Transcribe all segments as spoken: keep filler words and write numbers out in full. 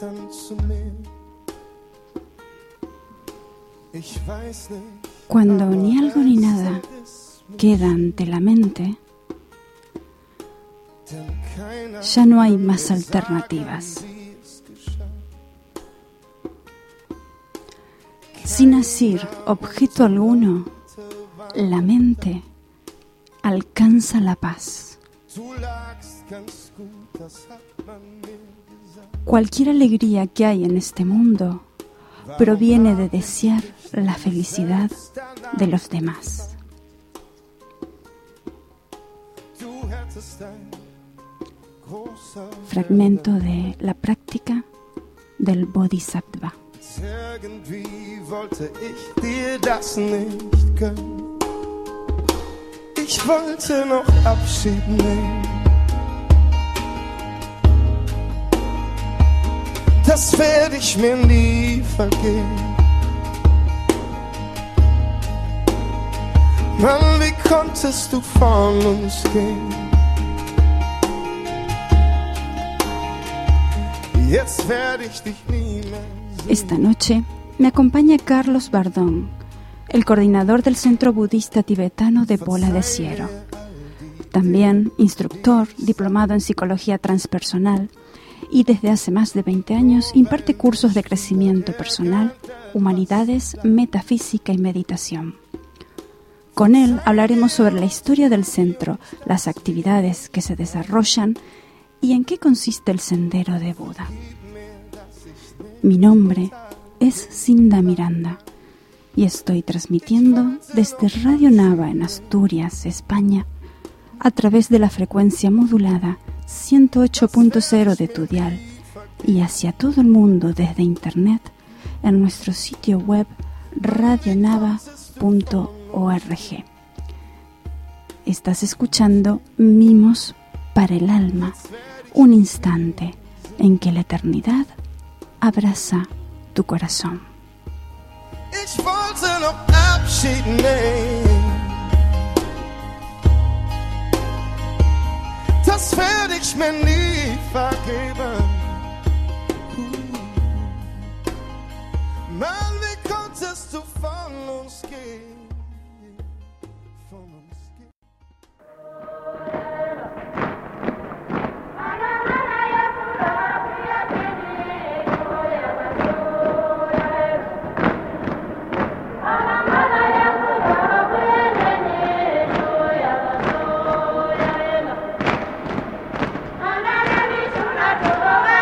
Cuando ni algo ni nada queda ante la mente, ya no hay más alternativas. Sin asir objeto alguno, la mente alcanza la paz. Cualquier alegría que hay en este mundo proviene de desear la felicidad de los demás. Fragmento de la práctica del Bodhisattva. Irgendwie wollte ich dir das nicht gönnen. Ich wollte noch Abschied nehmen. Das werde ich mir nie vergeben. Mann, wie konntest du von uns gehen? Jetzt werde ich dich nie mehr. Esta noche me acompaña Carlos Bardón, el coordinador del Centro Budista Tibetano de Bola de Siero. También instructor, diplomado en Psicología Transpersonal y desde hace más de veinte años imparte cursos de crecimiento personal, humanidades, metafísica y meditación. Con él hablaremos sobre la historia del centro, las actividades que se desarrollan y en qué consiste el sendero de Buda. Mi nombre es Cinda Miranda y estoy transmitiendo desde Radio Nava en Asturias, España, a través de la frecuencia modulada ciento ocho punto cero de tu dial y hacia todo el mundo desde Internet en nuestro sitio web radionava punto org. Estás escuchando Mimos para el Alma, un instante en que la eternidad abraza tu corazón. Ich wollte noch Abschied nehmen. Das werde ich mir nie vergeben. Mann, wie konntest du von uns gehen? Von uns gehen. Oh,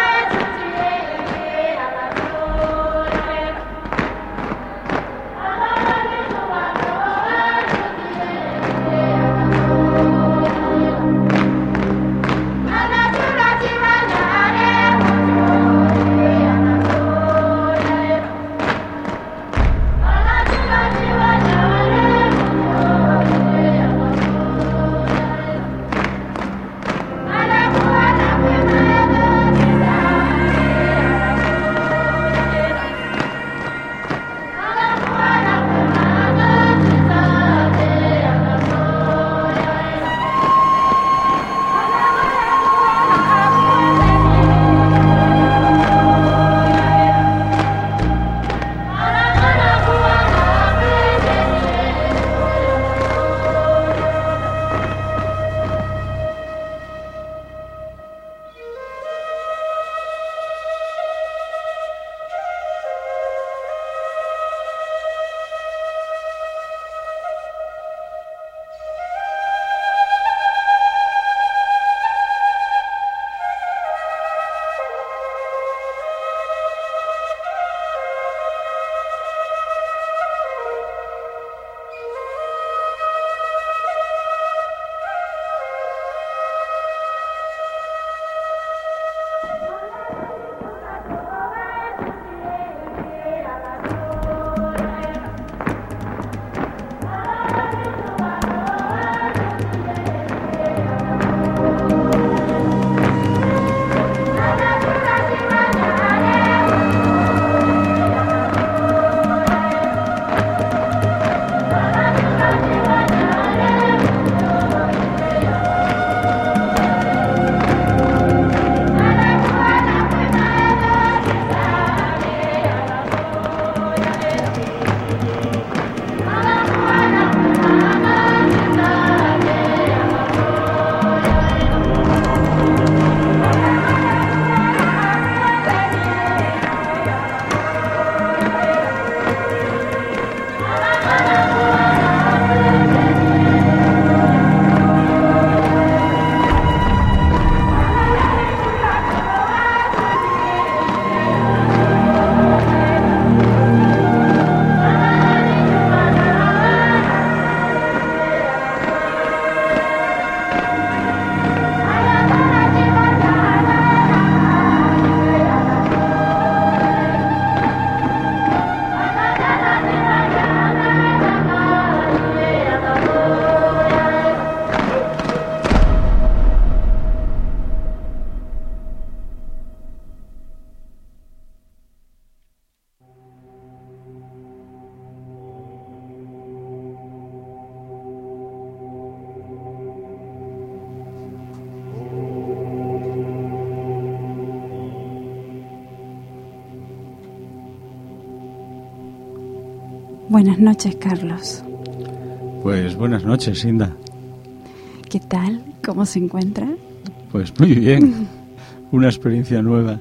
Buenas noches, Carlos. Pues buenas noches, Inda. ¿Qué tal? ¿Cómo se encuentra? Pues muy bien. Una experiencia nueva.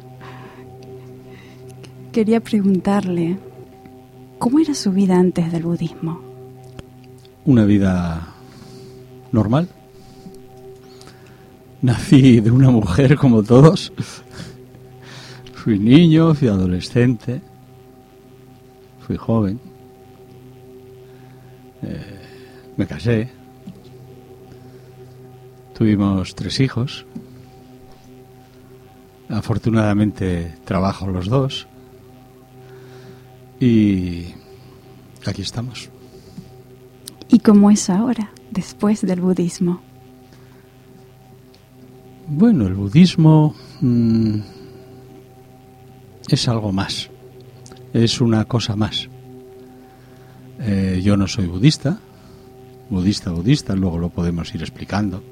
Quería preguntarle, ¿cómo era su vida antes del budismo? Una vida normal. Nací de una mujer como todos. Fui niño, fui adolescente, fui joven. Eh, me casé. Tuvimos tres hijos. Afortunadamente trabajo los dos. Y aquí estamos. ¿Y cómo es ahora, después del budismo? Bueno, el budismo mmm, es algo más. Es una cosa más. Eh, yo no soy budista. Budista, budista, luego lo podemos ir explicando.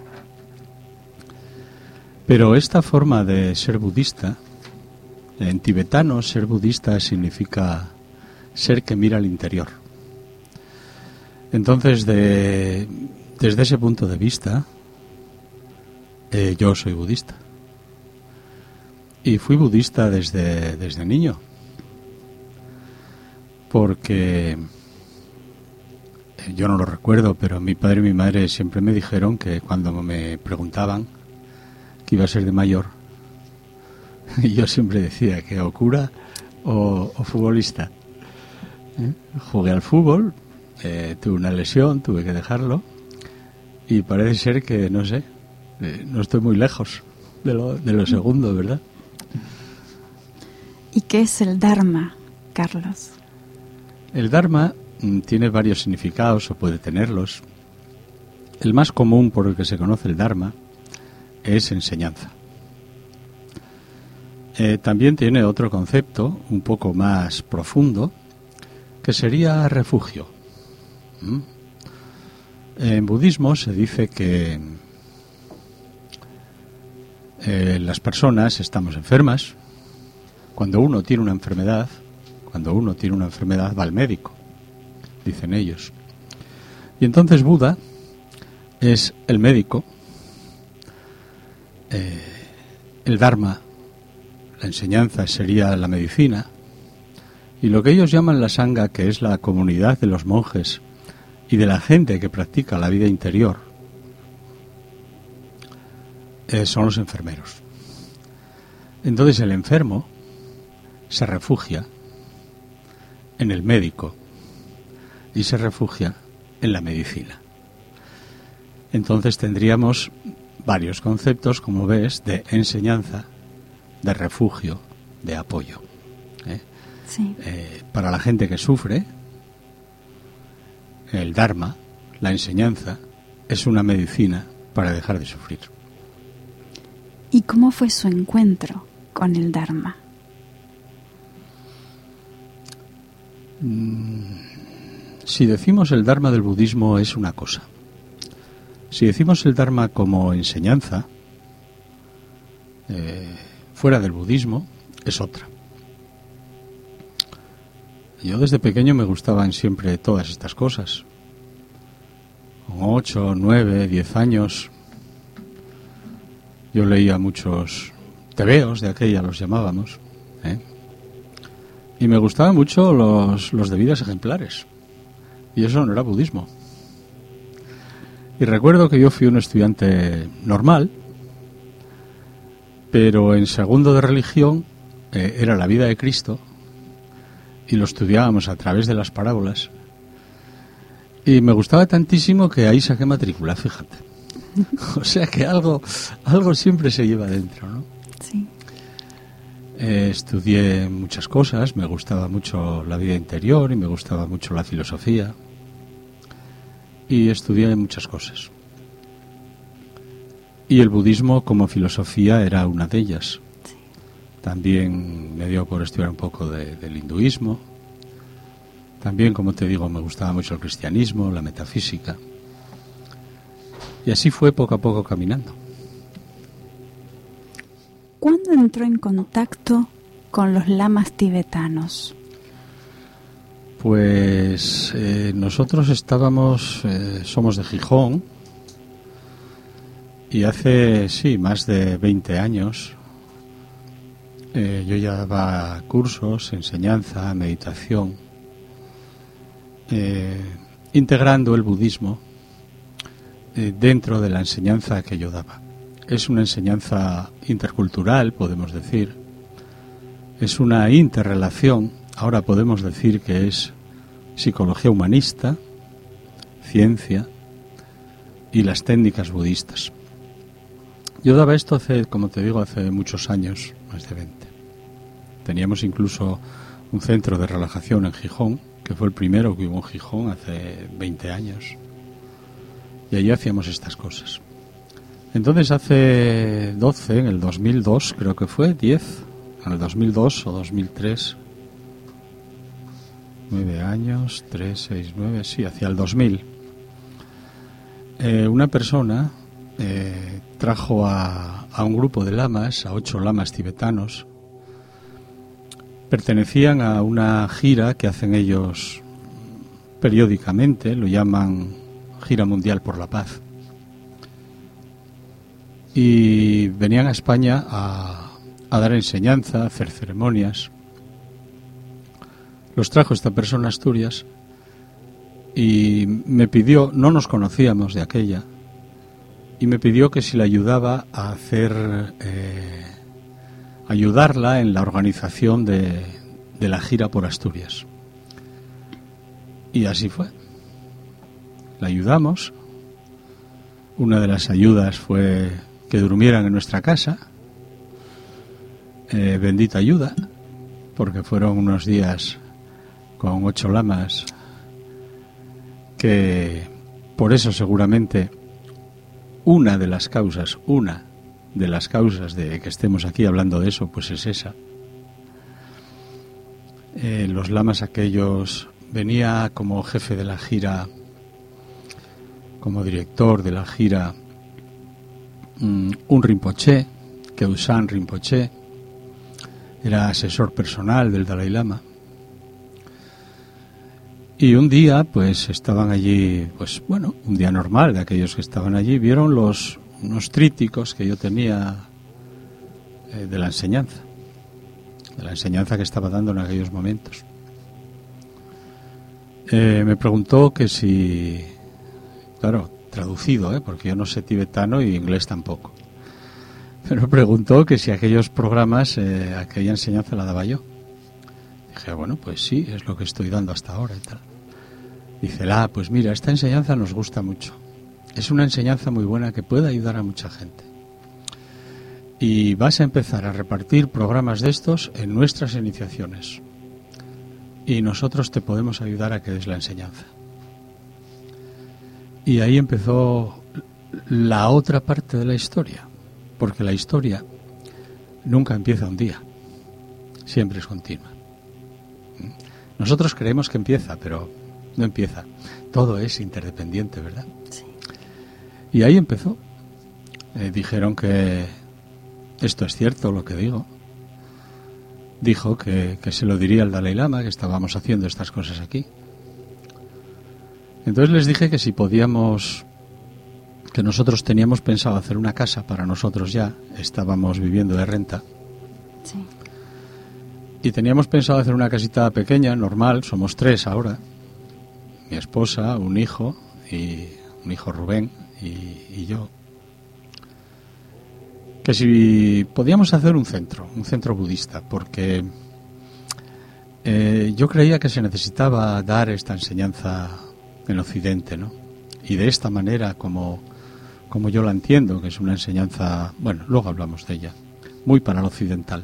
Pero esta forma de ser budista, en tibetano ser budista significa ser que mira al interior. Entonces, de, desde ese punto de vista, eh, yo soy budista. Y fui budista desde, desde niño. Porque, eh, yo no lo recuerdo, pero mi padre y mi madre siempre me dijeron que cuando me preguntaban que iba a ser de mayor, y yo siempre decía que o cura o, o futbolista. ¿Eh? Jugué al fútbol, eh, tuve una lesión, tuve que dejarlo, y parece ser que, no sé, eh, no estoy muy lejos de lo, de lo segundo, ¿verdad? ¿Y qué es el Dharma, Carlos? El Dharma mm, tiene varios significados, o puede tenerlos. El más común por el que se conoce el Dharma es enseñanza. Eh, también tiene otro concepto un poco más profundo, que sería refugio. ¿Mm? En budismo se dice que eh, las personas estamos enfermas. Cuando uno tiene una enfermedad, cuando uno tiene una enfermedad va al médico, dicen ellos. Y entonces Buda es el médico. Eh, el Dharma, la enseñanza, sería la medicina, y lo que ellos llaman la Sangha, que es la comunidad de los monjes y de la gente que practica la vida interior, eh, son los enfermeros. Entonces el enfermo se refugia en el médico y se refugia en la medicina. Entonces tendríamos varios conceptos, como ves, de enseñanza, de refugio, de apoyo. ¿eh? Sí. Eh, para la gente que sufre, el Dharma, la enseñanza, es una medicina para dejar de sufrir. ¿Y cómo fue su encuentro con el Dharma? Mm, si decimos el Dharma del budismo es una cosa. Si decimos el Dharma como enseñanza, eh, fuera del budismo, es otra. Yo desde pequeño me gustaban siempre todas estas cosas. Con ocho, nueve, diez años, yo leía muchos tebeos de aquella, los llamábamos, ¿eh? Y me gustaban mucho los, los de vidas ejemplares. Y eso no era budismo. Y recuerdo que yo fui un estudiante normal, pero en segundo de religión eh, era la vida de Cristo, y lo estudiábamos a través de las parábolas, y me gustaba tantísimo que ahí saqué matrícula, fíjate. O sea que algo, algo siempre se lleva dentro, ¿no? Sí. Eh, estudié muchas cosas, me gustaba mucho la vida interior y me gustaba mucho la filosofía. Y estudié muchas cosas. Y el budismo como filosofía era una de ellas. Sí. También me dio por estudiar un poco de, del hinduismo. También, como te digo, me gustaba mucho el cristianismo, la metafísica. Y así fue poco a poco caminando. ¿Cuándo entró en contacto con los lamas tibetanos? Pues eh, nosotros estábamos, eh, somos de Gijón, y hace, sí, más de veinte años eh, yo ya daba cursos, enseñanza, meditación, eh, integrando el budismo eh, dentro de la enseñanza que yo daba. Es una enseñanza intercultural, podemos decir, es una interrelación. Ahora podemos decir que es psicología humanista, ciencia y las técnicas budistas. Yo daba esto hace, como te digo, hace muchos años, más de veinte. Teníamos incluso un centro de relajación en Gijón, que fue el primero que hubo en Gijón hace veinte años. Y allí hacíamos estas cosas. Entonces hace doce, en el dos mil dos creo que fue, diez, en el dos mil dos o dos mil tres... Nueve años, tres, seis, nueve, sí, hacia el dos mil. Eh, una persona eh, trajo a, a un grupo de lamas, a ocho lamas tibetanos. Pertenecían a una gira que hacen ellos periódicamente, lo llaman Gira Mundial por la Paz. Y venían a España a, a dar enseñanza, a hacer ceremonias. Los trajo esta persona a Asturias y me pidió, no nos conocíamos de aquella, y me pidió que si le ayudaba a hacer, eh, ayudarla en la organización de, de la gira por Asturias. Y así fue. La ayudamos. Una de las ayudas fue que durmieran en nuestra casa. Eh, bendita ayuda, porque fueron unos días con ocho lamas que, por eso seguramente, una de las causas, una de las causas de que estemos aquí hablando de eso, pues es esa. Eh, los lamas aquellos, venía como jefe de la gira, como director de la gira, um, un Rinpoché, Keusan Rinpoché, era asesor personal del Dalai Lama. Y un día, pues, estaban allí, pues, bueno, un día normal de aquellos que estaban allí, vieron los unos trípticos que yo tenía eh, de la enseñanza, de la enseñanza que estaba dando en aquellos momentos. Eh, me preguntó que si, claro, traducido, ¿eh? Porque yo no sé tibetano y inglés tampoco, pero preguntó que si aquellos programas, eh, aquella enseñanza la daba yo. Dije, bueno, pues sí, es lo que estoy dando hasta ahora y tal. Dice, ah, pues mira, esta enseñanza nos gusta mucho. Es una enseñanza muy buena que puede ayudar a mucha gente. Y vas a empezar a repartir programas de estos en nuestras iniciaciones. Y nosotros te podemos ayudar a que des la enseñanza. Y ahí empezó la otra parte de la historia. Porque la historia nunca empieza un día. Siempre es continua. Nosotros creemos que empieza, pero no empieza. Todo es interdependiente, ¿verdad? Sí. Y ahí empezó. Eh, dijeron que esto es cierto, lo que digo. Dijo que, que se lo diría al Dalai Lama, que estábamos haciendo estas cosas aquí. Entonces les dije que si podíamos, que nosotros teníamos pensado hacer una casa para nosotros ya, estábamos viviendo de renta. Sí. Y teníamos pensado hacer una casita pequeña, normal, somos tres ahora. Mi esposa, un hijo, y un hijo Rubén, y, y yo. Que si podíamos hacer un centro, un centro budista, porque eh, yo creía que se necesitaba dar esta enseñanza en Occidente, ¿no? Y de esta manera, como, como yo la entiendo, que es una enseñanza, bueno, luego hablamos de ella, muy para el occidental.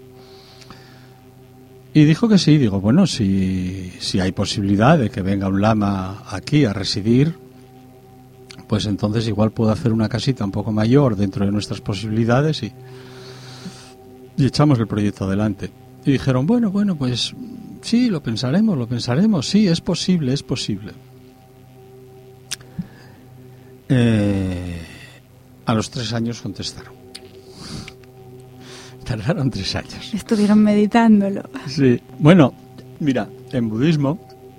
Y dijo que sí. Digo, bueno, si, si hay posibilidad de que venga un lama aquí a residir, pues entonces igual puedo hacer una casita un poco mayor dentro de nuestras posibilidades y, y echamos el proyecto adelante. Y dijeron, bueno, bueno, pues sí, lo pensaremos, lo pensaremos, sí, es posible, es posible. Eh, a los tres años contestaron. Tardaron tres años. Estuvieron meditándolo. Sí. Bueno, mira, en budismo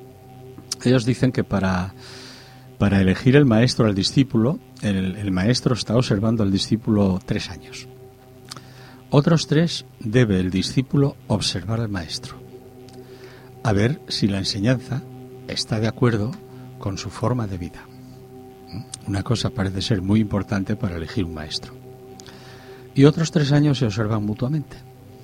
Ellos dicen que para, para elegir el maestro al discípulo, el, el maestro está observando al discípulo tres años. Otros tres debe el discípulo observar al maestro, a ver si la enseñanza está de acuerdo con su forma de vida. Una cosa parece ser muy importante para elegir un maestro. Y otros tres años se observan mutuamente.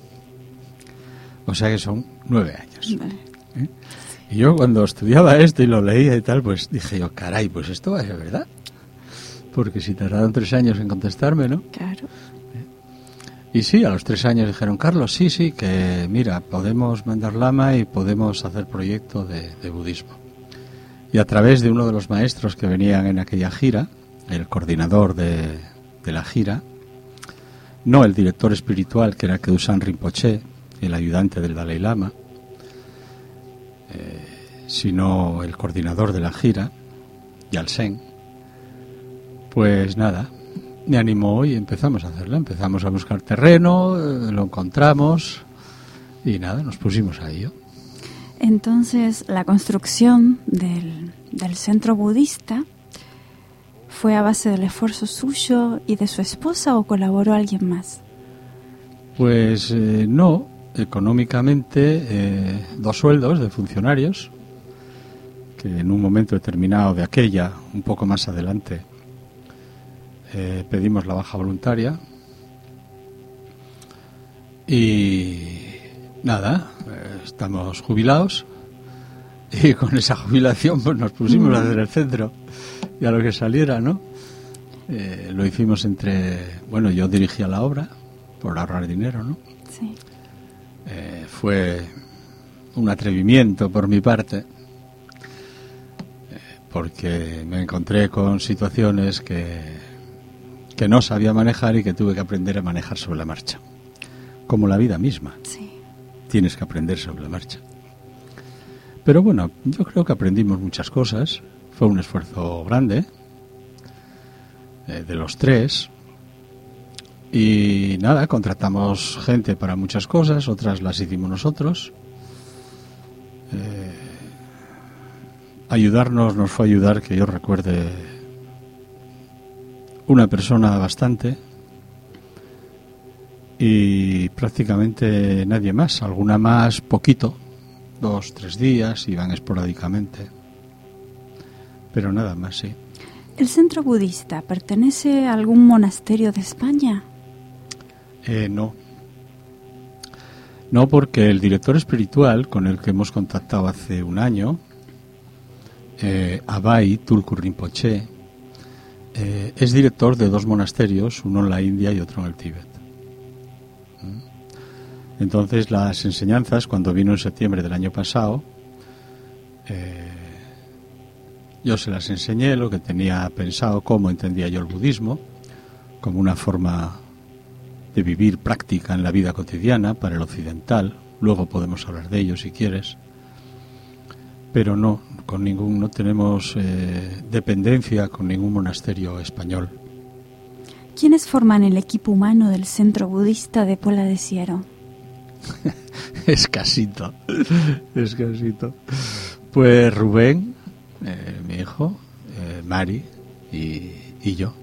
O sea que son nueve años. Vale. ¿Eh? Y yo cuando estudiaba esto y lo leía y tal, pues dije yo, caray, pues esto va a ser verdad. Porque si tardaron tres años en contestarme, ¿no? Claro. Y sí, a los tres años dijeron, Carlos, sí, sí, que mira, podemos mandar lama y podemos hacer proyecto de, de budismo. Y a través de uno de los maestros que venían en aquella gira, el coordinador de, de la gira, no el director espiritual, que era Keusan Rinpoche, el ayudante del Dalai Lama, eh, sino el coordinador de la gira, Yalsen, pues nada, me animó y empezamos a hacerla. Empezamos a buscar terreno, eh, lo encontramos y nada, nos pusimos a ello. Entonces, la construcción del, del centro budista fue a base del esfuerzo suyo y de su esposa, ¿o colaboró alguien más? Pues eh, no, económicamente eh, dos sueldos de funcionarios, que en un momento determinado de aquella, un poco más adelante, eh, pedimos la baja voluntaria y nada, eh, estamos jubilados y con esa jubilación pues nos pusimos mm. a hacer el centro y a lo que saliera, ¿no? Eh, lo hicimos entre, bueno, yo dirigía la obra por ahorrar dinero, ¿no? Sí. Eh, fue un atrevimiento por mi parte, eh, porque me encontré con situaciones que, que no sabía manejar y que tuve que aprender a manejar sobre la marcha, como la vida misma. Sí. Tienes que aprender sobre la marcha. Pero bueno, yo creo que aprendimos muchas cosas. Fue un esfuerzo grande eh, de los tres. Y nada, contratamos gente para muchas cosas, otras las hicimos nosotros. Eh, ayudarnos nos fue a ayudar, que yo recuerde, una persona bastante. Y prácticamente nadie más, alguna más poquito, dos, tres días, iban esporádicamente, pero nada más, sí. ¿El centro budista pertenece a algún monasterio de España? Eh, no. No, porque el director espiritual con el que hemos contactado hace un año, eh, Abai Tulku Rinpoche, eh, es director de dos monasterios, uno en la India y otro en el Tíbet. Entonces las enseñanzas, cuando vino en septiembre del año pasado, eh, yo se las enseñé, lo que tenía pensado, cómo entendía yo el budismo, como una forma de vivir práctica en la vida cotidiana para el occidental. Luego podemos hablar de ello si quieres, pero no, con ningún, no tenemos eh, dependencia con ningún monasterio español. ¿Quiénes forman el equipo humano del centro budista de Pola de Siero? Escasito, escasito. Pues Rubén, eh, mi hijo, eh, Mari y, y yo.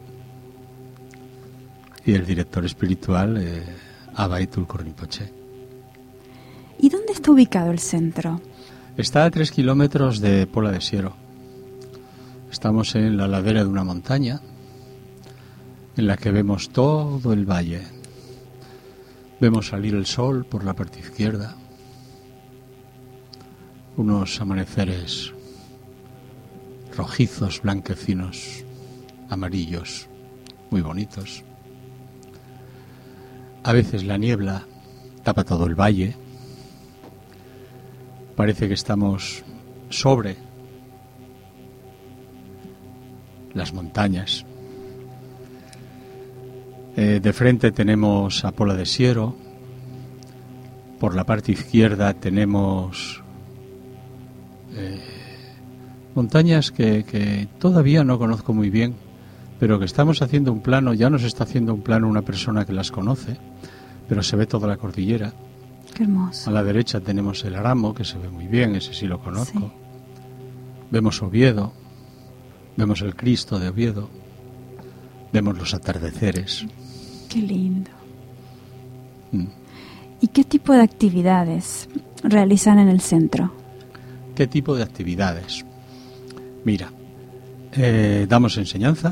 Y el director espiritual, eh, Abai Tulku Rinpoche. ¿Y dónde está ubicado el centro? Está a tres kilómetros de Pola de Siero. Estamos en la ladera de una montaña en la que vemos todo el valle. Vemos salir el sol por la parte izquierda, unos amaneceres rojizos, blanquecinos, amarillos, muy bonitos. A veces la niebla tapa todo el valle, parece que estamos sobre las montañas. Eh, de frente tenemos a Pola de Siero, por la parte izquierda tenemos eh, montañas que, que todavía no conozco muy bien, pero que estamos haciendo un plano, ya nos está haciendo un plano una persona que las conoce, pero se ve toda la cordillera. Qué hermoso. A la derecha tenemos el Aramo, que se ve muy bien, ese sí lo conozco. vemos Oviedo, vemos el Cristo de Oviedo, vemos los atardeceres. Qué lindo. Mm. ¿Y qué tipo de actividades realizan en el centro? ¿Qué tipo de actividades? Mira, eh, damos enseñanza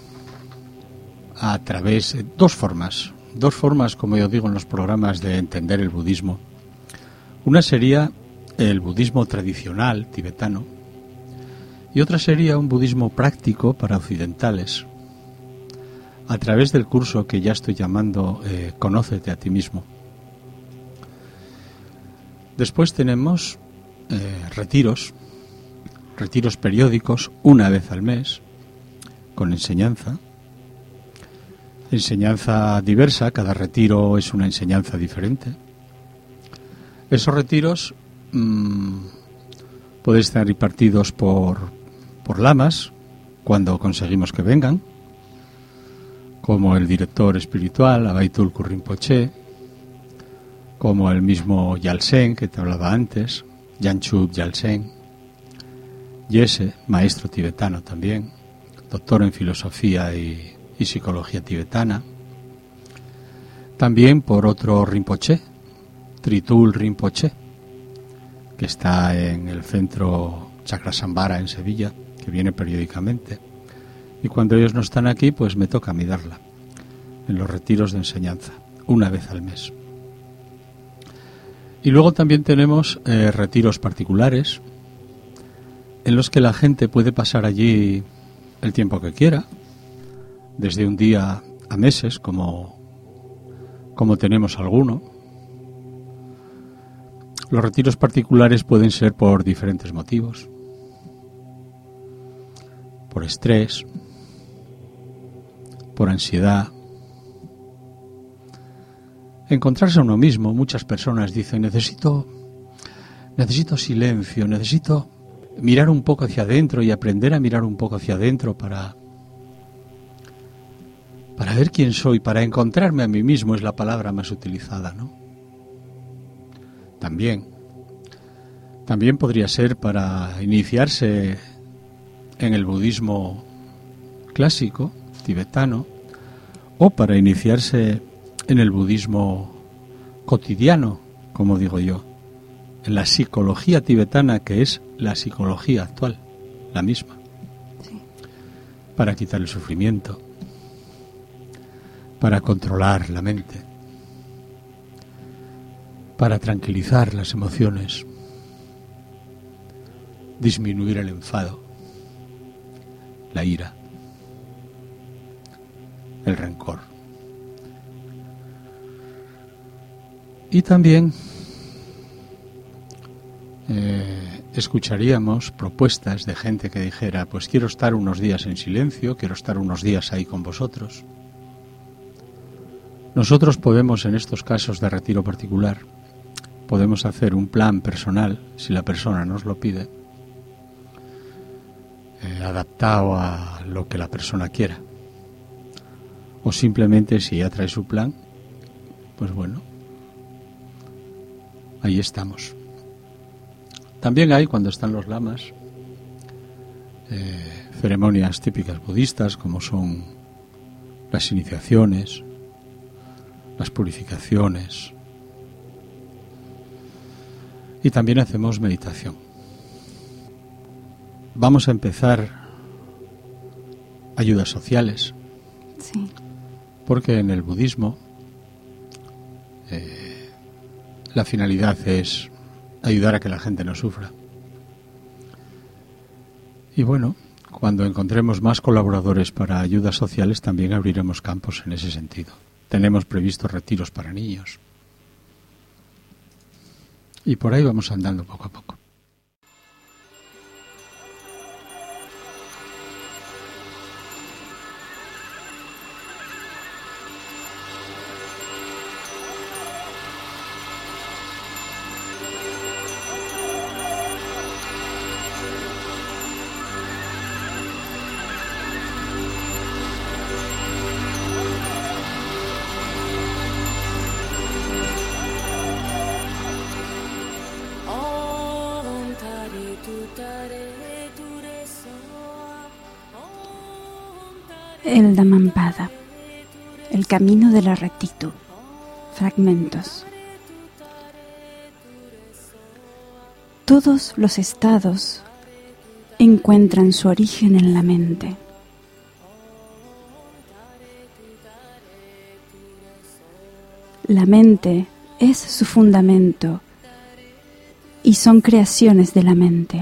a través de dos formas, dos formas, como yo digo en los programas, de entender el budismo. Una sería el budismo tradicional tibetano y otra sería un budismo práctico para occidentales, a través del curso que ya estoy llamando eh, Conócete a ti mismo. Después tenemos eh, retiros, retiros periódicos, una vez al mes, con enseñanza. Enseñanza diversa, cada retiro es una enseñanza diferente. Esos retiros mmm, pueden estar repartidos por, por lamas, cuando conseguimos que vengan, como el director espiritual, Abaitul Rinpoche, como el mismo Yalsen, que te hablaba antes, Yanchub Yalsen, Yese, maestro tibetano también, doctor en filosofía y, y psicología tibetana. También por otro Rinpoche, Tritul Rinpoche, que está en el centro Chakrasambhara en Sevilla, que viene periódicamente. Y cuando ellos no están aquí, pues me toca a mí darla, en los retiros de enseñanza, una vez al mes. Y luego también tenemos eh, retiros particulares, en los que la gente puede pasar allí el tiempo que quiera, desde un día a meses, como, como tenemos alguno. Los retiros particulares pueden ser por diferentes motivos, por estrés, por ansiedad. Encontrarse a uno mismo. Muchas personas dicen, necesito, necesito silencio, necesito mirar un poco hacia adentro y aprender a mirar un poco hacia adentro para, para ver quién soy, para encontrarme a mí mismo, es la palabra más utilizada, ¿no? También, también podría ser para iniciarse en el budismo clásico, tibetano, o para iniciarse en el budismo cotidiano, como digo yo, en la psicología tibetana, que es la psicología actual, la misma, sí. Para quitar el sufrimiento, para controlar la mente, para tranquilizar las emociones, disminuir el enfado, la ira, el rencor. Y también eh, escucharíamos propuestas de gente que dijera, pues quiero estar unos días en silencio, quiero estar unos días ahí con vosotros. Nosotros podemos, en estos casos de retiro particular, podemos hacer un plan personal, si la persona nos lo pide, eh, adaptado a lo que la persona quiera. O simplemente, si ella trae su plan, pues bueno, ahí estamos. También hay, cuando están los lamas, eh, ceremonias típicas budistas, como son las iniciaciones, las purificaciones, y también hacemos meditación. Vamos a empezar ayudas sociales, sí. Porque en el budismo eh, la finalidad es ayudar a que la gente no sufra. Y bueno, cuando encontremos más colaboradores para ayudas sociales, también abriremos campos en ese sentido. Tenemos previstos retiros para niños. Y por ahí vamos andando poco a poco. All El Dhammapada, el camino de la rectitud. Fragmentos. Todos los estados encuentran su origen en la mente. La mente es su fundamento y son creaciones de la mente.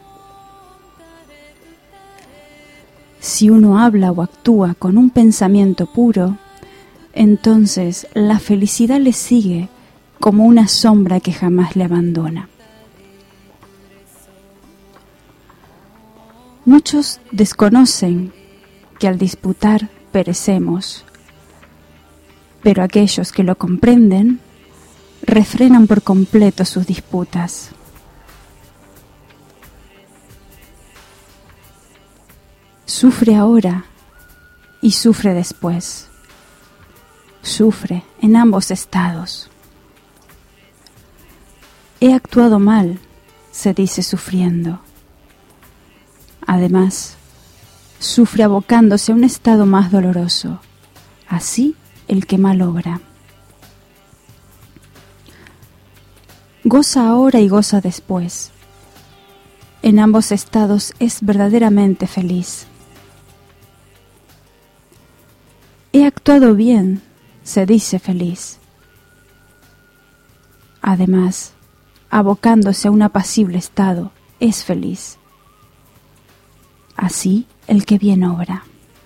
Si uno habla o actúa con un pensamiento puro, entonces la felicidad le sigue como una sombra que jamás le abandona. Muchos desconocen que al disputar perecemos, pero aquellos que lo comprenden refrenan por completo sus disputas. Sufre ahora y sufre después. Sufre en ambos estados. He actuado mal, se dice sufriendo. Además, sufre abocándose a un estado más doloroso. Así el que mal obra. Goza ahora y goza después. En ambos estados es verdaderamente feliz. He actuado bien, se dice feliz. Además, abocándose a un apacible estado, es feliz. Así el que bien obra.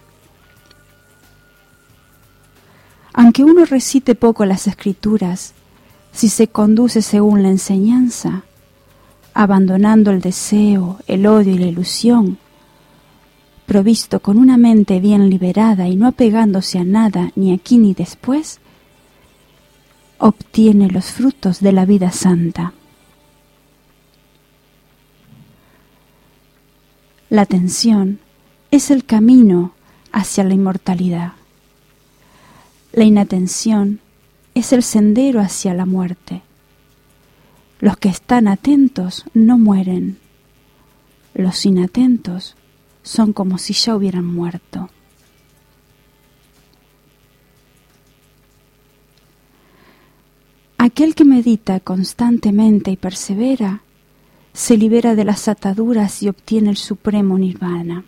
Aunque uno recite poco las escrituras, si se conduce según la enseñanza, abandonando el deseo, el odio y la ilusión, provisto con una mente bien liberada y no apegándose a nada ni aquí ni después, obtiene los frutos de la vida santa. La atención es el camino hacia la inmortalidad. La inatención es el sendero hacia la muerte. Los que están atentos no mueren. Los inatentos son como si ya hubieran muerto. Aquel que medita constantemente y persevera, se libera de las ataduras y obtiene el supremo nirvana.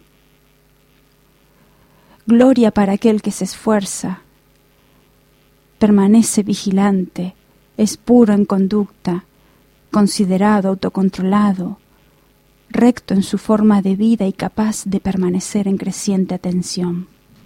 Gloria para aquel que se esfuerza, permanece vigilante, es puro en conducta, considerado, autocontrolado, recto en su forma de vida y capaz de permanecer en creciente atención.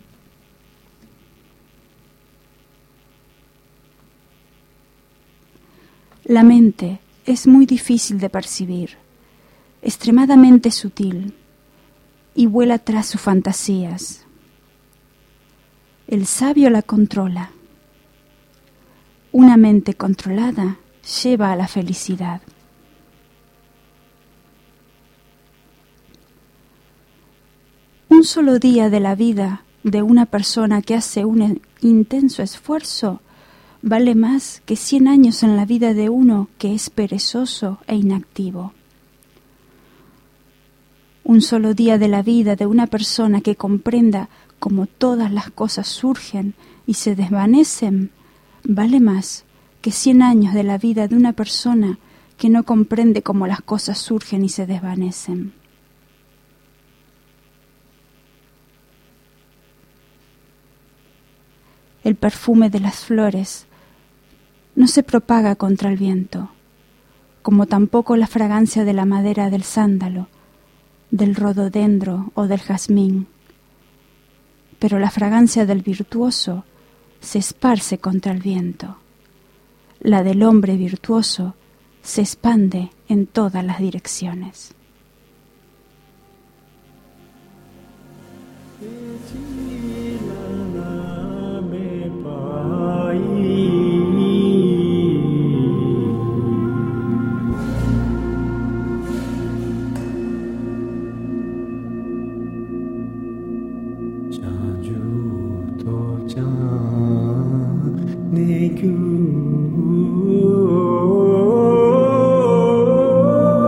La mente es muy difícil de percibir, extremadamente sutil, y vuela tras sus fantasías. El sabio la controla. Una mente controlada lleva a la felicidad. Un solo día de la vida de una persona que hace un intenso esfuerzo vale más que cien años en la vida de uno que es perezoso e inactivo. Un solo día de la vida de una persona que comprenda cómo todas las cosas surgen y se desvanecen vale más que cien años de la vida de una persona que no comprende cómo las cosas surgen y se desvanecen. El perfume de las flores no se propaga contra el viento, como tampoco la fragancia de la madera del sándalo, del rododendro o del jazmín. Pero la fragancia del virtuoso se esparce contra el viento. La del hombre virtuoso se expande en todas las direcciones.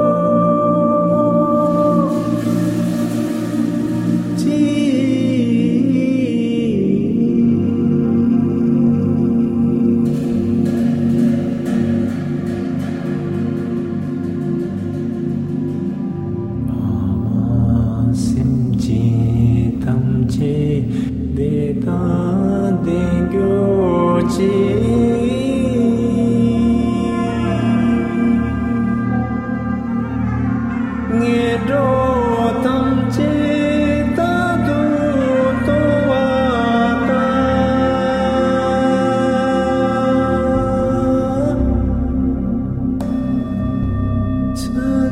Ji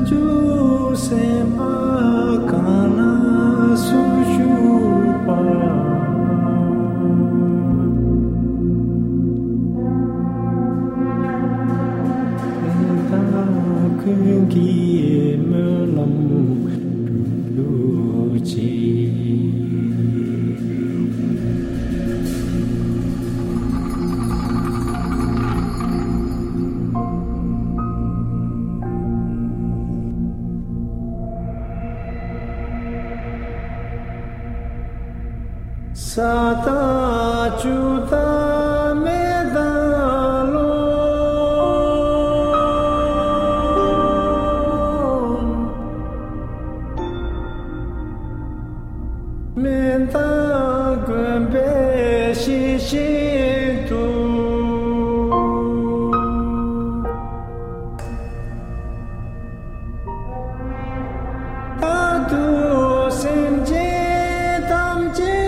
Sata chuta medalo menta gumbe shi tu tadu semje tamje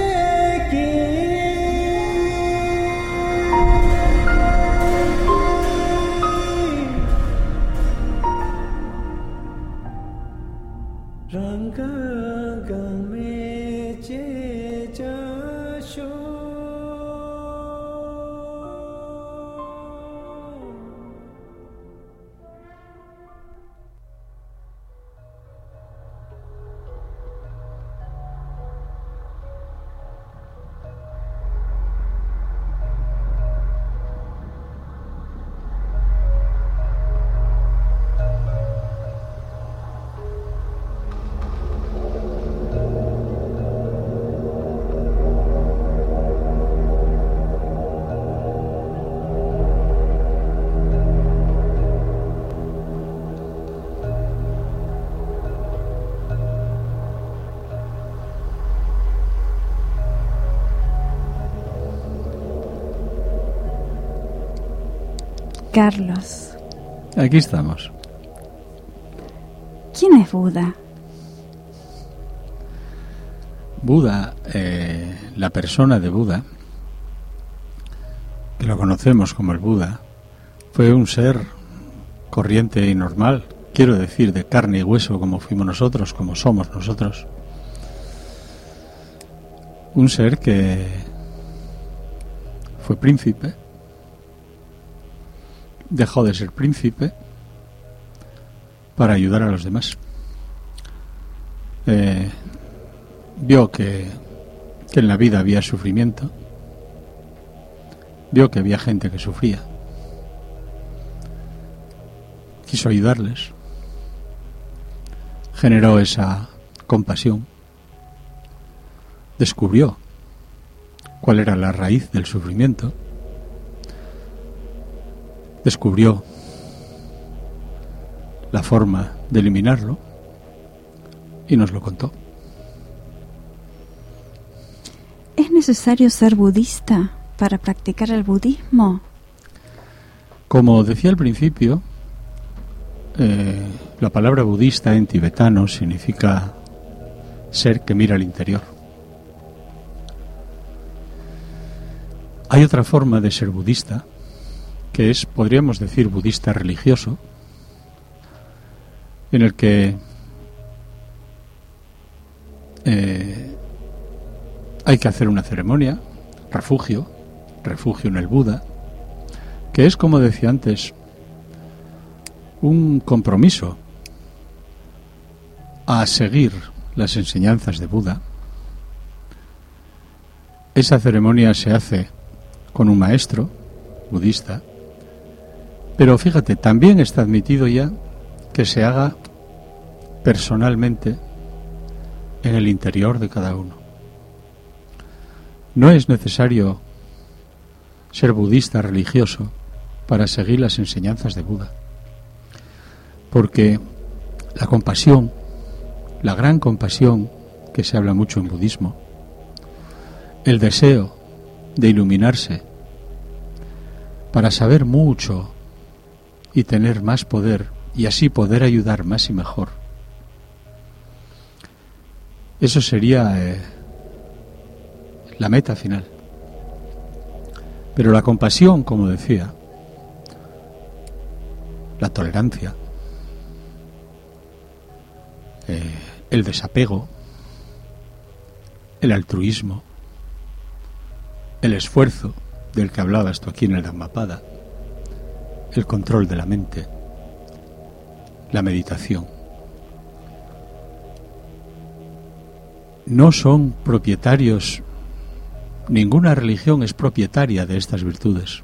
Carlos. Aquí estamos. ¿Quién es Buda? Buda, eh, la persona de Buda, que lo conocemos como el Buda, fue un ser corriente y normal, quiero decir, de carne y hueso, como fuimos nosotros, como somos nosotros. Un ser que fue príncipe, dejó de ser príncipe para ayudar a los demás. Eh, vio que, que en la vida había sufrimiento, vio que había gente que sufría, quiso ayudarles, generó esa compasión, descubrió cuál era la raíz del sufrimiento, descubrió la forma de eliminarlo y nos lo contó. ¿Es necesario ser budista para practicar el budismo? Como decía al principio, eh, la palabra budista en tibetano significa ser que mira al interior. Hay otra forma de ser budista, que es, podríamos decir, budista religioso, en el que eh, hay que hacer una ceremonia, refugio, refugio en el Buda, que es, como decía antes, un compromiso a seguir las enseñanzas de Buda. Esa ceremonia se hace con un maestro budista, pero fíjate, también está admitido ya que se haga personalmente en el interior de cada uno. No es necesario ser budista religioso para seguir las enseñanzas de Buda, porque la compasión, la gran compasión que se habla mucho en budismo, el deseo de iluminarse para saber mucho y tener más poder y así poder ayudar más y mejor, eso sería eh, la meta final. Pero la compasión, como decía, la tolerancia, eh, el desapego, el altruismo, el esfuerzo del que hablabas tú aquí en el Dhammapada, el control de la mente, la meditación. No son propietarios, ninguna religión es propietaria de estas virtudes.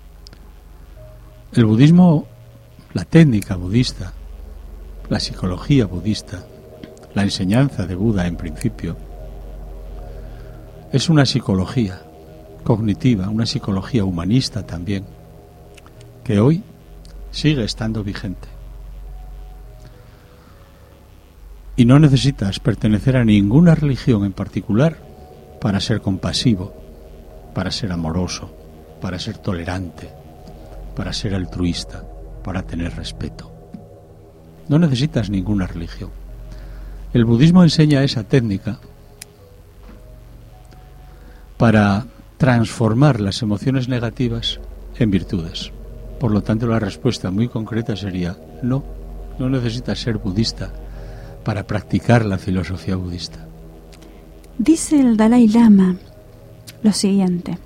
El budismo, la técnica budista, la psicología budista, la enseñanza de Buda en principio, es una psicología cognitiva, una psicología humanista también, que hoy sigue estando vigente. Y no necesitas pertenecer a ninguna religión en particular para ser compasivo, para ser amoroso, para ser tolerante, para ser altruista, para tener respeto. No necesitas ninguna religión. El budismo enseña esa técnica para transformar las emociones negativas en virtudes. Por lo tanto, la respuesta muy concreta sería no, no necesitas ser budista para practicar la filosofía budista. Dice el Dalai Lama lo siguiente: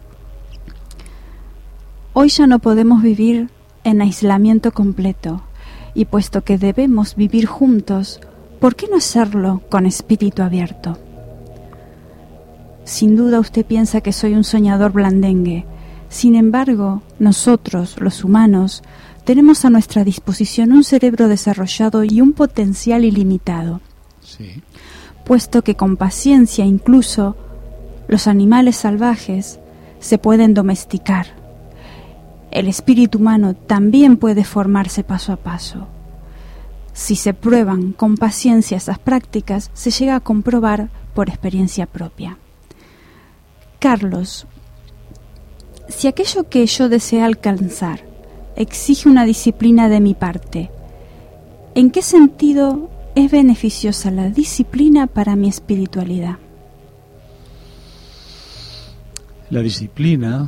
hoy ya no podemos vivir en aislamiento completo, y puesto que debemos vivir juntos, ¿por qué no hacerlo con espíritu abierto? Sin duda usted piensa que soy un soñador blandengue. Sin embargo, nosotros, los humanos, tenemos a nuestra disposición un cerebro desarrollado y un potencial ilimitado. Sí. Puesto que con paciencia incluso los animales salvajes se pueden domesticar. El espíritu humano también puede formarse paso a paso. Si se prueban con paciencia esas prácticas, se llega a comprobar por experiencia propia. Carlos, si aquello que yo deseo alcanzar exige una disciplina de mi parte, ¿en qué sentido es beneficiosa la disciplina para mi espiritualidad? La disciplina,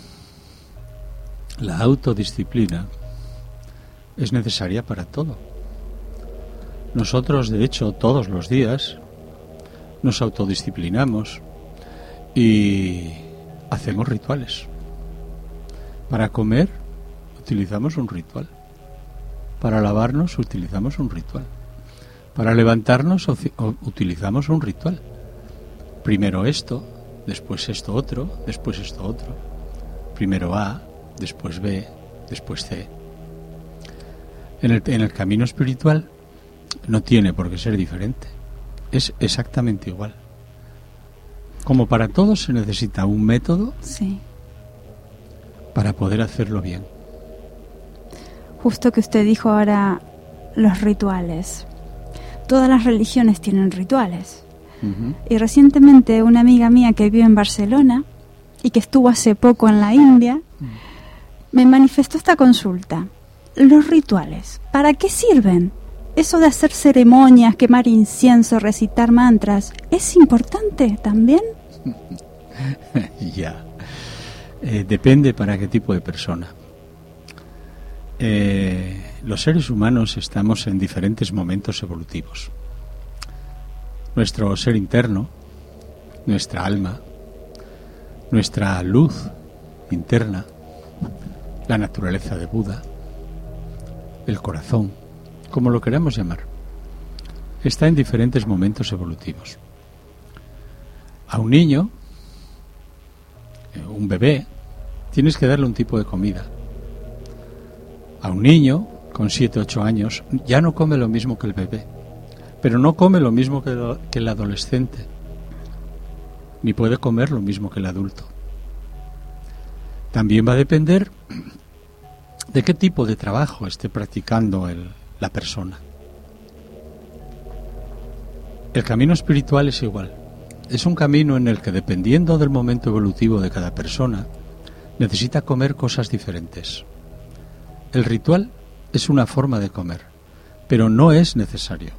la autodisciplina, es necesaria para todo. Nosotros, de hecho, todos los días nos autodisciplinamos y hacemos rituales. Para comer utilizamos un ritual. Para lavarnos utilizamos un ritual. Para levantarnos utilizamos un ritual. Primero esto, después esto otro, después esto otro. Primero A, después B, después C. En el, en el camino espiritual no tiene por qué ser diferente. Es exactamente igual. Como para todos se necesita un método, sí, para poder hacerlo bien. Justo que usted dijo ahora los rituales. Todas las religiones tienen rituales. Uh-huh. Y recientemente una amiga mía que vive en Barcelona y que estuvo hace poco en la India, uh-huh, me manifestó esta consulta. Los rituales, ¿para qué sirven? Eso de hacer ceremonias, quemar incienso, recitar mantras, ¿es importante también? Ya. Eh, depende para qué tipo de persona. Eh, los seres humanos estamos en diferentes momentos evolutivos. Nuestro ser interno, nuestra alma, nuestra luz interna, la naturaleza de Buda, el corazón, como lo queramos llamar, está en diferentes momentos evolutivos. A un niño, un bebé, tienes que darle un tipo de comida. A un niño con siete u ocho años ya no come lo mismo que el bebé, pero no come lo mismo que el, que el adolescente, ni puede comer lo mismo que el adulto. También va a depender de qué tipo de trabajo esté practicando el, la persona. El camino espiritual es igual. Es un camino en el que, dependiendo del momento evolutivo de cada persona, necesita comer cosas diferentes. El ritual es una forma de comer, pero no es necesario.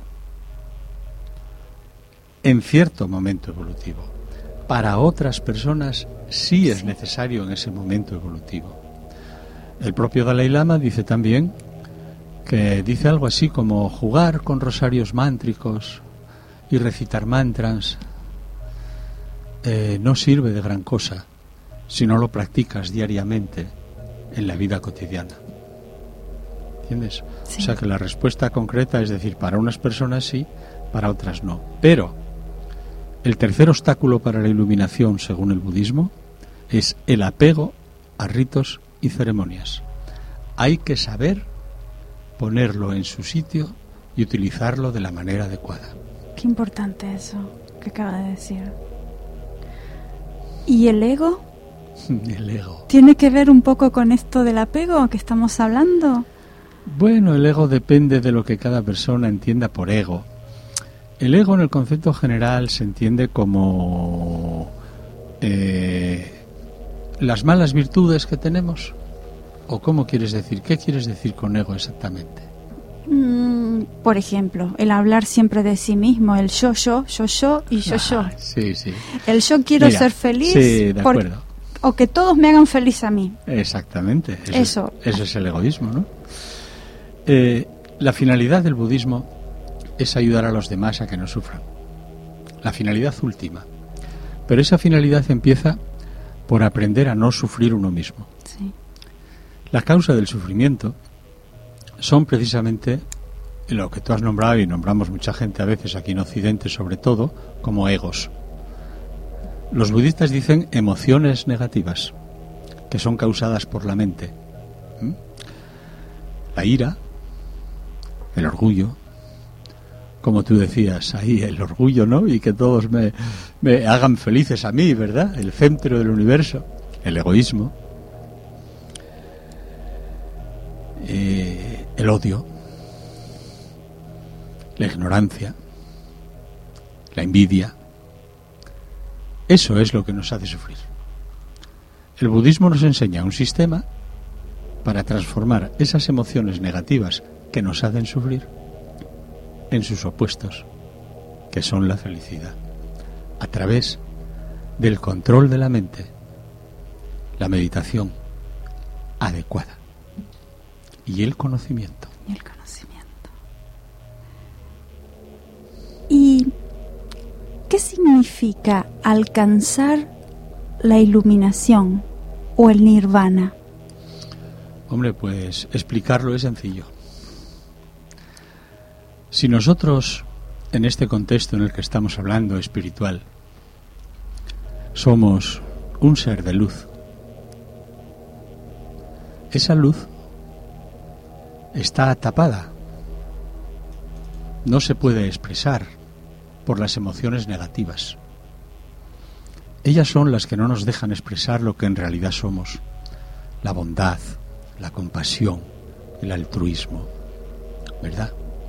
En cierto momento evolutivo. Para otras personas sí es necesario en ese momento evolutivo. El propio Dalai Lama dice también que dice algo así como jugar con rosarios mántricos y recitar mantras eh, no sirve de gran cosa si no lo practicas diariamente en la vida cotidiana. ¿Entiendes? Sí. O sea que la respuesta concreta es decir, para unas personas sí, para otras no. Pero el tercer obstáculo para la iluminación, según el budismo, es el apego a ritos y ceremonias. Hay que saber ponerlo en su sitio y utilizarlo de la manera adecuada. Qué importante eso que acaba de decir. ¿Y el ego? El ego. ¿Tiene que ver un poco con esto del apego que estamos hablando? Bueno, el ego depende de lo que cada persona entienda por ego. El ego en el concepto general se entiende como eh, las malas virtudes que tenemos. ¿O cómo quieres decir? ¿Qué quieres decir con ego exactamente? Mm, por ejemplo, el hablar siempre de sí mismo, el yo, yo, yo, yo y yo, yo. Ah, sí, sí. El yo quiero Mira, ser feliz sí, de por- acuerdo. o que todos me hagan feliz a mí. Exactamente. Eso, Eso. Es, eso es el egoísmo, ¿no? Eh, la finalidad del budismo es ayudar a los demás a que no sufran. La finalidad última. Pero esa finalidad empieza por aprender a no sufrir uno mismo. Sí. La causa del sufrimiento son precisamente lo que tú has nombrado y nombramos mucha gente a veces aquí en Occidente sobre todo como egos. Los budistas dicen emociones negativas que son causadas por la mente. ¿Mm? La ira, el orgullo, como tú decías ahí, el orgullo, ¿no? Y que todos me, me hagan felices a mí, ¿verdad? El centro del universo, el egoísmo. Eh, el odio, la ignorancia, la envidia. Eso es lo que nos hace sufrir. El budismo nos enseña un sistema para transformar esas emociones negativas que nos hacen sufrir en sus opuestos, que son la felicidad, a través del control de la mente, la meditación adecuada y el conocimiento. Y el conocimiento. ¿Y qué significa alcanzar la iluminación o el nirvana? Hombre, pues explicarlo es sencillo. Si nosotros, en este contexto en el que estamos hablando espiritual, somos un ser de luz, esa luz está tapada, no se puede expresar por las emociones negativas. Ellas son las que no nos dejan expresar lo que en realidad somos: la bondad, la compasión, el altruismo, ¿verdad?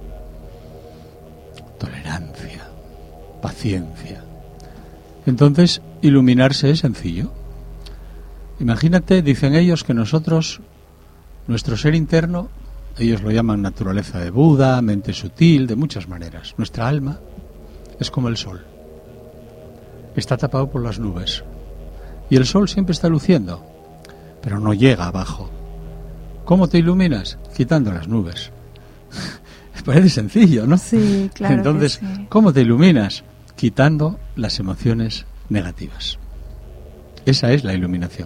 Tolerancia, paciencia. Entonces, iluminarse es sencillo. Imagínate, dicen ellos, que nosotros, nuestro ser interno, ellos lo llaman naturaleza de Buda, mente sutil, de muchas maneras. Nuestra alma es como el sol. Está tapado por las nubes. Y el sol siempre está luciendo, pero no llega abajo. ¿Cómo te iluminas? Quitando las nubes. Parece sencillo, ¿no? Sí, claro. Entonces, que sí. ¿cómo te iluminas? Quitando las emociones negativas. Esa es la iluminación.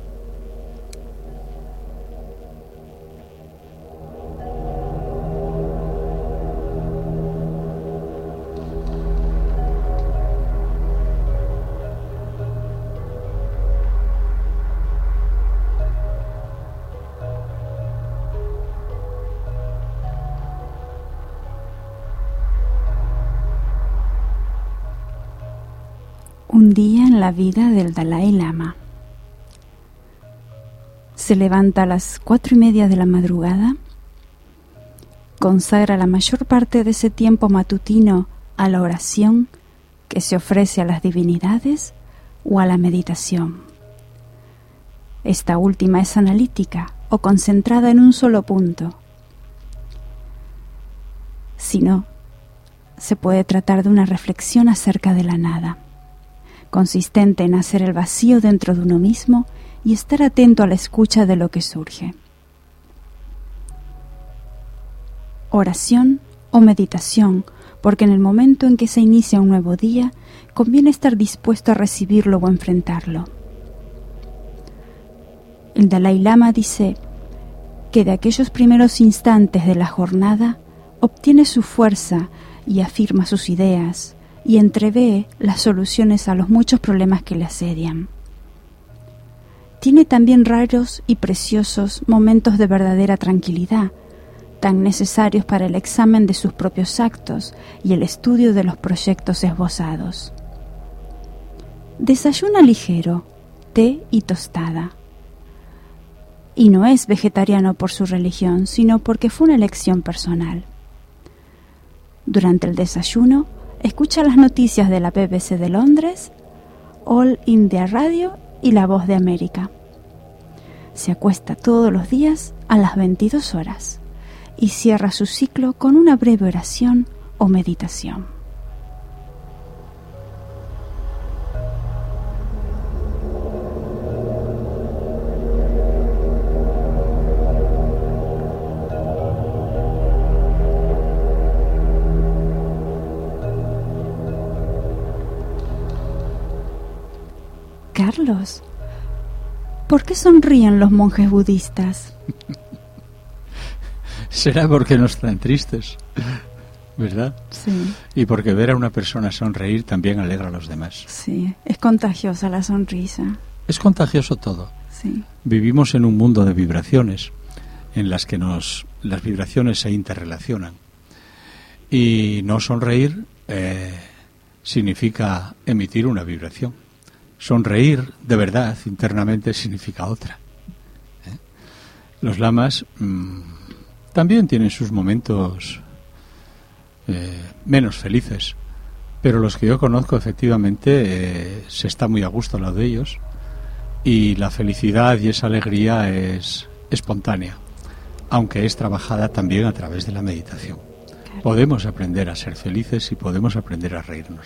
Un día en la vida del Dalai Lama. Se levanta a las cuatro y media de la madrugada, consagra la mayor parte de ese tiempo matutino a la oración que se ofrece a las divinidades o a la meditación. Esta última es analítica o concentrada en un solo punto. Si no, se puede tratar de una reflexión acerca de la nada, consistente en hacer el vacío dentro de uno mismo y estar atento a la escucha de lo que surge. oración o meditación, porque en el momento en que se inicia un nuevo día, conviene estar dispuesto a recibirlo o enfrentarlo. El Dalai Lama dice que de aquellos primeros instantes de la jornada obtiene su fuerza y afirma sus ideas y entrevé las soluciones a los muchos problemas que le asedian. Tiene también raros y preciosos momentos de verdadera tranquilidad, tan necesarios para el examen de sus propios actos y el estudio de los proyectos esbozados. Desayuna ligero, té y tostada. Y no es vegetariano por su religión, sino porque fue una elección personal. Durante el desayuno, escucha las noticias de la B B C de Londres, All India Radio y La Voz de América. Se acuesta todos los días a las veintidós horas y cierra su ciclo con una breve oración o meditación. Carlos, ¿por qué sonríen los monjes budistas? Será porque no están tristes, ¿verdad? Sí. Y porque ver a una persona sonreír también alegra a los demás. Sí, es contagiosa la sonrisa. Es contagioso todo. Sí. Vivimos en un mundo de vibraciones en las que nos las vibraciones se interrelacionan. Y no sonreír eh, significa emitir una vibración. Sonreír de verdad internamente significa otra. ¿eh? Los lamas mmm, también tienen sus momentos eh, menos felices, pero los que yo conozco efectivamente eh, se está muy a gusto al lado de ellos y la felicidad y esa alegría es espontánea, aunque es trabajada también a través de la meditación. Claro. Podemos aprender a ser felices y podemos aprender a reírnos.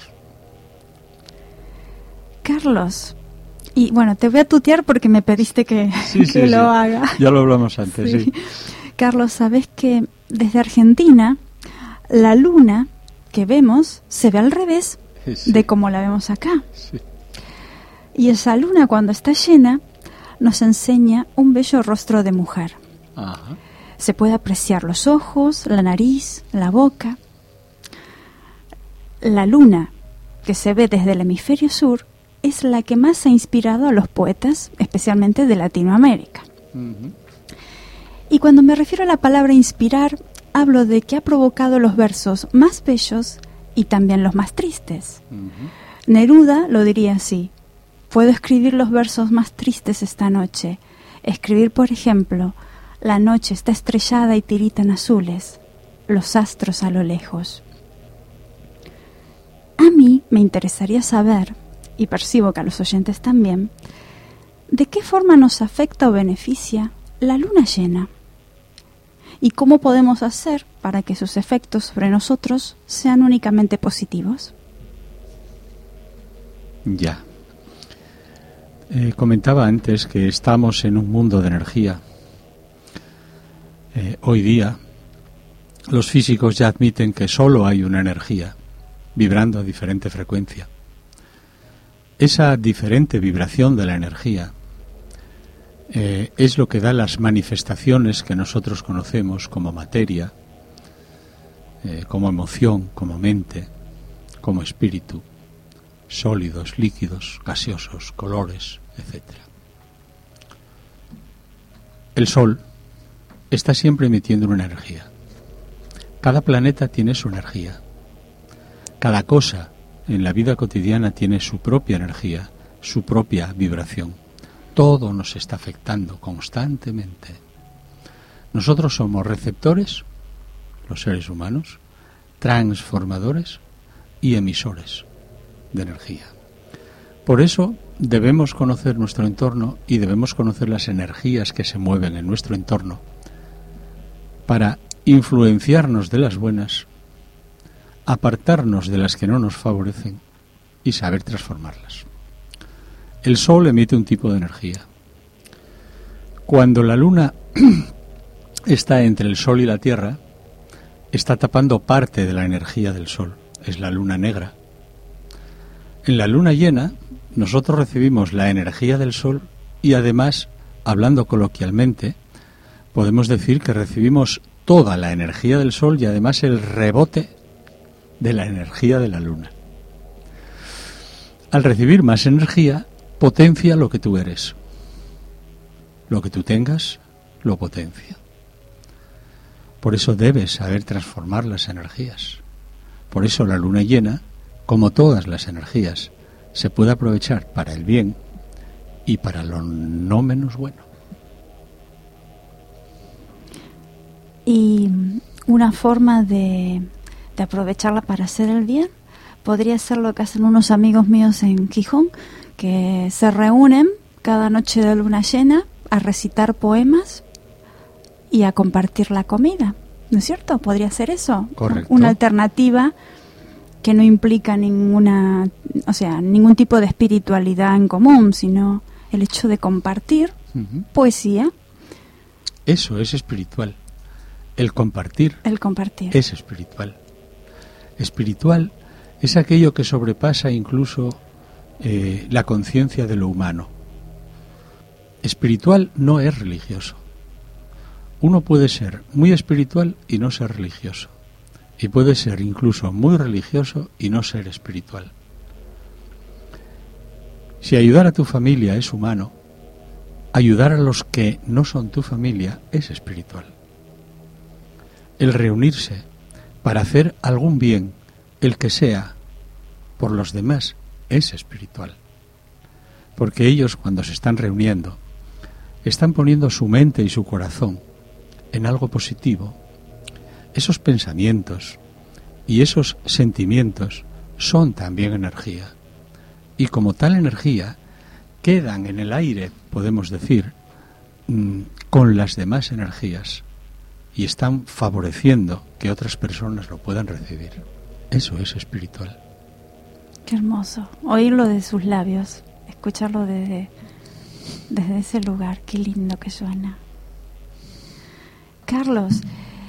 Carlos, y bueno, te voy a tutear porque me pediste que, sí, que sí, lo sí. haga. Ya lo hablamos antes, sí. sí. Carlos, ¿sabes que desde Argentina la luna que vemos se ve al revés sí. de como la vemos acá? Sí. Y esa luna cuando está llena nos enseña un bello rostro de mujer. Ajá. Se puede apreciar los ojos, la nariz, la boca. La luna que se ve desde el hemisferio sur es la que más ha inspirado a los poetas, especialmente de Latinoamérica. Uh-huh. Y cuando me refiero a la palabra inspirar, hablo de que ha provocado los versos más bellos y también los más tristes. Uh-huh. Neruda lo diría así: puedo escribir los versos más tristes esta noche. Escribir, por ejemplo, la noche está estrellada y tiritan azules, los astros a lo lejos. A mí me interesaría saber, y percibo que a los oyentes también, ¿de qué forma nos afecta o beneficia la luna llena? ¿Y cómo podemos hacer para que sus efectos sobre nosotros sean únicamente positivos? Ya. Eh, comentaba antes que estamos en un mundo de energía. Eh, hoy día los físicos ya admiten que solo hay una energía vibrando a diferente frecuencia. Esa diferente vibración de la energía eh, es lo que da las manifestaciones que nosotros conocemos como materia, eh, como emoción, como mente, como espíritu, sólidos, líquidos, gaseosos, colores, etcétera. El Sol está siempre emitiendo una energía. Cada planeta tiene su energía. Cada cosa en la vida cotidiana tiene su propia energía, su propia vibración. Todo nos está afectando constantemente. Nosotros somos receptores, los seres humanos, transformadores y emisores de energía. Por eso debemos conocer nuestro entorno y debemos conocer las energías que se mueven en nuestro entorno para influenciarnos de las buenas, apartarnos de las que no nos favorecen y saber transformarlas. El Sol emite un tipo de energía. Cuando la Luna está entre el Sol y la Tierra, está tapando parte de la energía del Sol, es la luna negra. En la luna llena, nosotros recibimos la energía del Sol y además, hablando coloquialmente, podemos decir que recibimos toda la energía del Sol y además el rebote de la energía de la luna. Al recibir más energía, potencia lo que tú eres. Lo que tú tengas, lo potencia. Por eso debes saber transformar las energías. Por eso la luna llena, como todas las energías, se puede aprovechar para el bien y para lo no menos bueno. Y una forma de, de aprovecharla para hacer el bien podría ser lo que hacen unos amigos míos en Gijón, que se reúnen cada noche de luna llena a recitar poemas y a compartir la comida, ¿no es cierto? ¿Podría ser eso? Correcto. Una alternativa que no implica ninguna, o sea, ningún tipo de espiritualidad en común, sino el hecho de compartir uh-huh. poesía. Eso es espiritual. El compartir. El compartir. Es espiritual. Espiritual es aquello que sobrepasa incluso eh, la conciencia de lo humano. Espiritual no es religioso. Uno puede ser muy espiritual y no ser religioso. Y puede ser incluso muy religioso y no ser espiritual. Si ayudar a tu familia es humano, ayudar a los que no son tu familia es espiritual. El reunirse para hacer algún bien, el que sea, por los demás, es espiritual. Porque ellos, cuando se están reuniendo, están poniendo su mente y su corazón en algo positivo. Esos pensamientos y esos sentimientos son también energía. Y como tal energía, quedan en el aire, podemos decir, mmm, con las demás energías. Y están favoreciendo que otras personas lo puedan recibir. Eso es espiritual. Qué hermoso. Oírlo de sus labios, escucharlo desde, desde ese lugar. Qué lindo que suena. Carlos,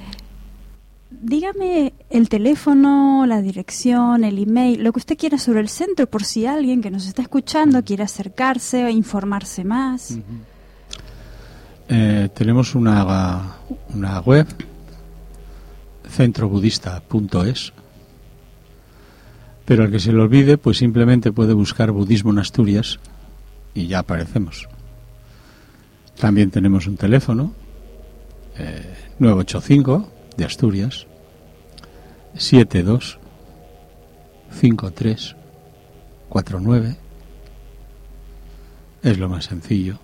dígame el teléfono, la dirección, el email, lo que usted quiera sobre el centro, por si alguien que nos está escuchando quiere acercarse o informarse más. Uh-huh. Eh, tenemos una, una web, centro budista punto es, pero al que se le olvide, pues simplemente puede buscar Budismo en Asturias y ya aparecemos. También tenemos un teléfono, eh, nueve ocho cinco de Asturias, siete dos cinco tres cuatro nueve, es lo más sencillo.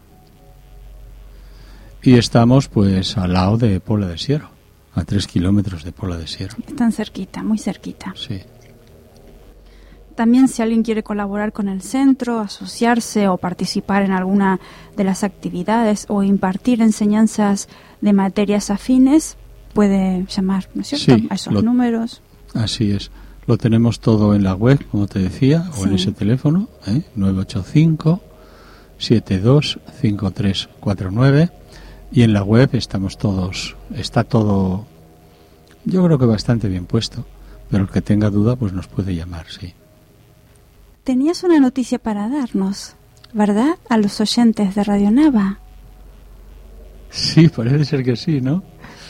Y estamos pues al lado de Pola de Siero, a tres kilómetros de Pola de Siero. Están cerquita, muy cerquita. Sí. También si alguien quiere colaborar con el centro, asociarse o participar en alguna de las actividades o impartir enseñanzas de materias afines, puede llamar, ¿no es cierto?, sí, a esos lo, números. Así es. Lo tenemos todo en la web, como te decía, o sí. en ese teléfono, ¿eh? nueve ocho cinco siete dos cinco tres cuatro nueve. Y en la web estamos todos, está todo, yo creo que bastante bien puesto, pero el que tenga duda pues nos puede llamar, sí. Tenías una noticia para darnos, ¿verdad? A los oyentes de Radio Nava. Sí, parece ser que sí, ¿no?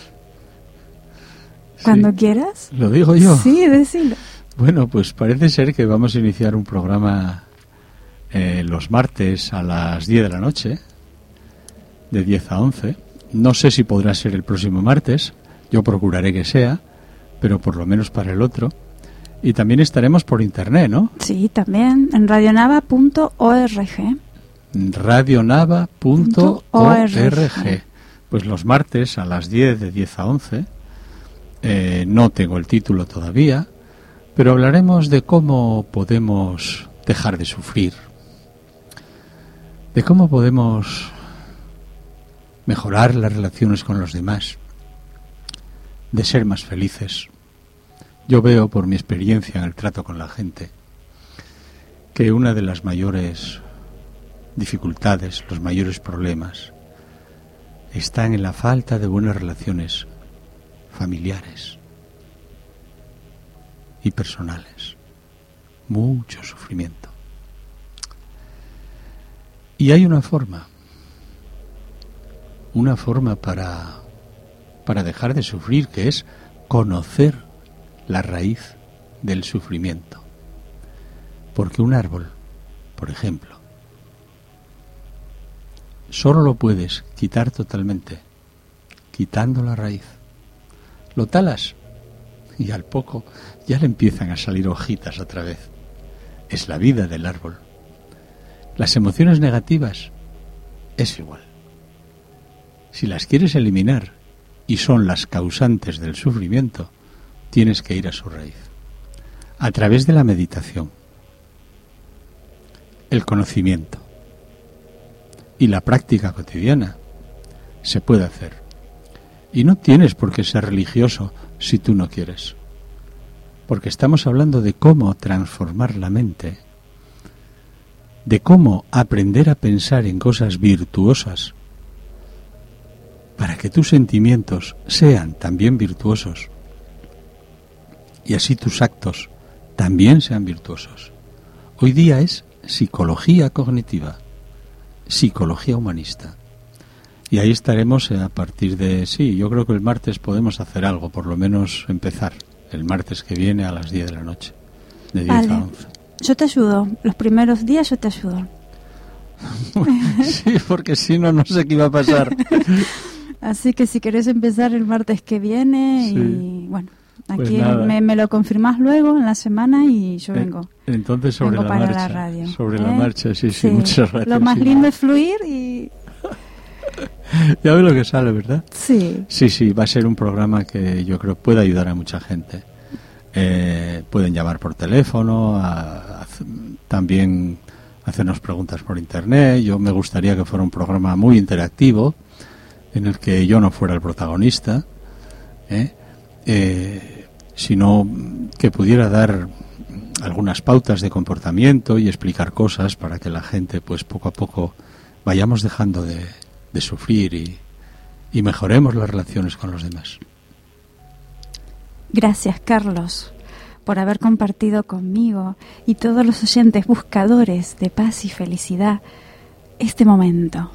Cuando sí. quieras. ¿Lo digo yo? Sí, decilo. Bueno, pues parece ser que vamos a iniciar un programa eh, los martes a las diez de la noche, de diez a once. No sé si podrá ser el próximo martes, yo procuraré que sea, pero por lo menos para el otro. Y también estaremos por internet, ¿no? Sí, también en radionava punto org. radionava punto org. Pues los martes a las diez, de diez a once, eh, no tengo el título todavía, pero hablaremos de cómo podemos dejar de sufrir, de cómo podemos mejorar las relaciones con los demás, de ser más felices. Yo veo por mi experiencia en el trato con la gente que una de las mayores dificultades, los mayores problemas, están en la falta de buenas relaciones familiares, y personales. Mucho sufrimiento. Y hay una forma, una forma para, para dejar de sufrir, que es conocer la raíz del sufrimiento. Porque un árbol, por ejemplo, solo lo puedes quitar totalmente, quitando la raíz. Lo talas y al poco ya le empiezan a salir hojitas otra vez. Es la vida del árbol. Las emociones negativas es igual. Si las quieres eliminar y son las causantes del sufrimiento, tienes que ir a su raíz. A través de la meditación, el conocimiento y la práctica cotidiana se puede hacer. Y no tienes por qué ser religioso si tú no quieres. Porque estamos hablando de cómo transformar la mente, de cómo aprender a pensar en cosas virtuosas para que tus sentimientos sean también virtuosos y así tus actos también sean virtuosos. Hoy día es psicología cognitiva, psicología humanista. Y ahí estaremos a partir de... Sí, yo creo que el martes podemos hacer algo, por lo menos empezar. El martes que viene a las diez de la noche, de diez vale. a once. Yo te ayudo. Los primeros días yo te ayudo. Sí, porque si no, no sé qué iba a pasar. Así que si querés empezar el martes que viene, Sí. y bueno, Pues aquí nada. me, me lo confirmás luego en la semana y yo vengo. Eh, Entonces sobre vengo la para marcha. la radio. Sobre ¿eh? la marcha, sí, sí, muchas gracias. Lo más sí. lindo es fluir y... Ya ves lo que sale, ¿verdad? Sí. Sí, sí, va a ser un programa que yo creo puede ayudar a mucha gente. Eh, pueden llamar por teléfono, a, a, también hacernos preguntas por internet. Yo me gustaría que fuera un programa muy interactivo, en el que yo no fuera el protagonista, ¿eh? Eh, sino que pudiera dar algunas pautas de comportamiento y explicar cosas para que la gente, pues poco a poco, vayamos dejando de, de sufrir y, y mejoremos las relaciones con los demás. Gracias, Carlos, por haber compartido conmigo y todos los oyentes buscadores de paz y felicidad este momento.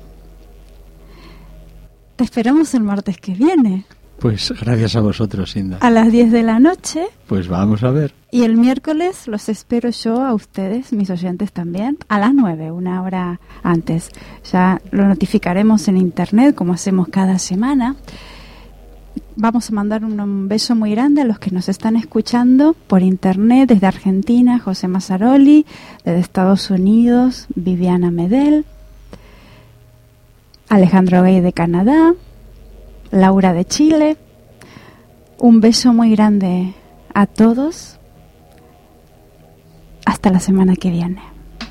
Te esperamos el martes que viene, Pues gracias a vosotros, Inda. a las diez de la noche, Pues vamos a ver. y el miércoles los espero yo a ustedes, mis oyentes también, a las nueve, una hora antes. Ya lo notificaremos en internet, como hacemos cada semana. Vamos a mandar un, un beso muy grande a los que nos están escuchando por internet desde Argentina, José Mazzaroli, desde Estados Unidos, Viviana Medel, Alejandro Gay de Canadá, Laura de Chile. Un beso muy grande a todos. Hasta la semana que viene.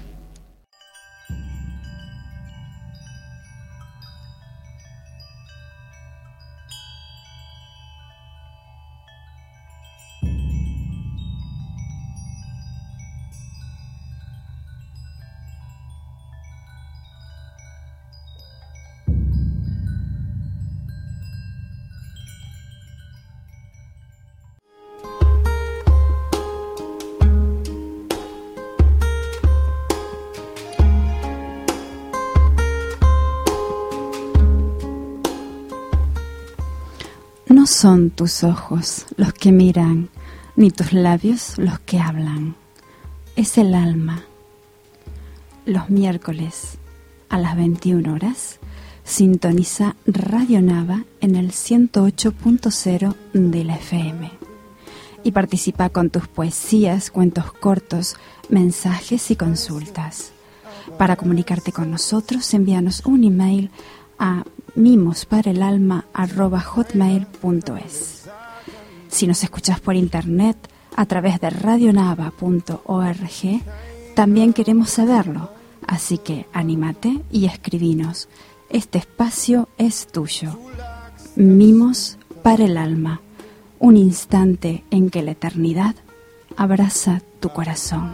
No son tus ojos los que miran, ni tus labios los que hablan. Es el alma. Los miércoles a las veintiuna horas, sintoniza Radio Nava en el ciento ocho punto cero de la F M. Y participa con tus poesías, cuentos cortos, mensajes y consultas. Para comunicarte con nosotros, envíanos un email a mimosparaelalma arroba hotmail punto es. Si nos escuchas por internet a través de radionava punto org, también queremos saberlo, así que anímate y escribinos. Este espacio es tuyo. Mimos para el alma, un instante en que la eternidad abraza tu corazón.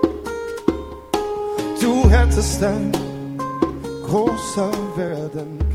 Du hättest ein großer werden